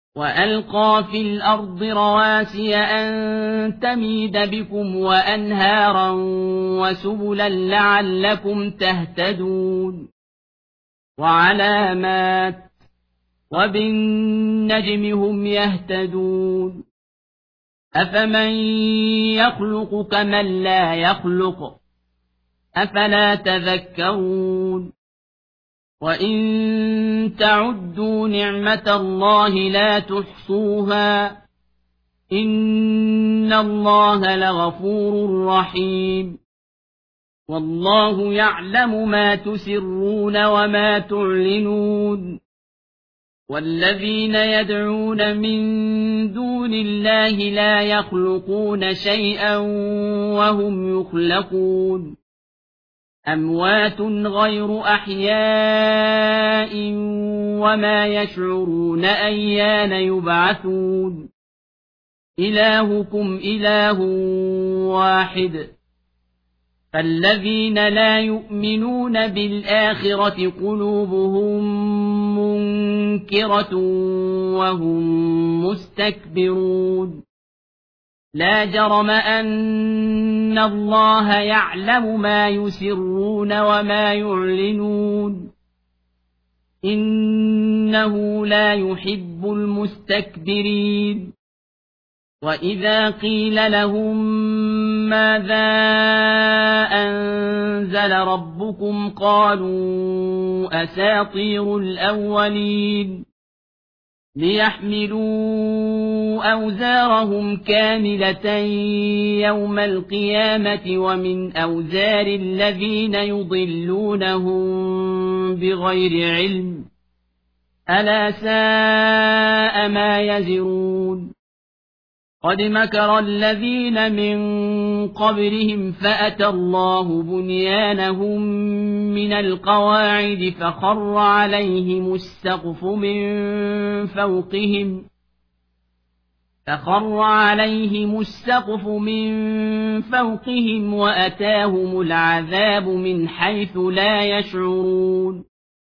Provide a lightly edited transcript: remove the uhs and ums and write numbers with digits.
وألقى في الأرض رواسي أن تميد بكم وأنهارا وسبلا لعلكم تهتدون وعلامات وبالنجم هم يهتدون أفمن يخلق كمن لا يخلق أفلا تذكرون وإن تعدوا نعمة الله لا تحصوها إن الله لغفور رحيم والله يعلم ما تسرون وما تعلنون والذين يدعون من دون الله لا يخلقون شيئا وهم يخلقون أموات غير أحياء وما يشعرون أيان يبعثون إلهكم إله واحد فالذين لا يؤمنون بالآخرة قلوبهم منكرة وهم مستكبرون لا جرم أن الله يعلم ما يسرون وما يعلنون إنه لا يحب المستكبرين وإذا قيل لهم ماذا أنزل ربكم قالوا أساطير الأولين ليحملوا أوزارهم كاملة يوم القيامة ومن أوزار الذين يضلونهم بغير علم ألا ساء ما يزرون قد مكر الذين من قبلهم فأتى الله بنيانهم من القواعد فخر عليهم السقف من فوقهم وأتاهم العذاب من حيث لا يشعرون